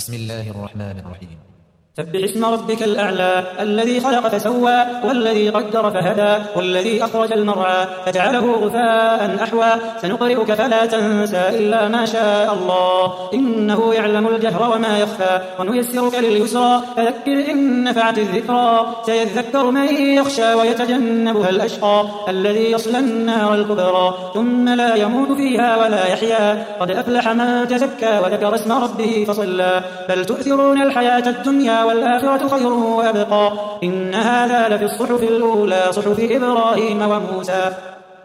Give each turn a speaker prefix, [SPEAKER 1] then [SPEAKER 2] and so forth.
[SPEAKER 1] بسم الله الرحمن الرحيم.
[SPEAKER 2] سبح اسم ربك الأعلى الذي خلق فسوى والذي قدر فهدى والذي أخرج المرعى فجعله غثاء أحوى سنقرئك فلا تنسى إلا ما شاء الله إنه يعلم الجهر وما يخفى ونيسرك لليسرى فذكر إن نفعت الذكرى سيذكر من يخشى ويتجنبها الأشقى الذي يصلى النار الكبرى ثم لا يموت فيها ولا يحيا قد أفلح من تزكى وذكر اسم ربه فصلى بل تؤثرون الحياة الدنيا والآخرة خير وأبقى إن هذا لفي الصحف الأولى صحف إبراهيم وموسى.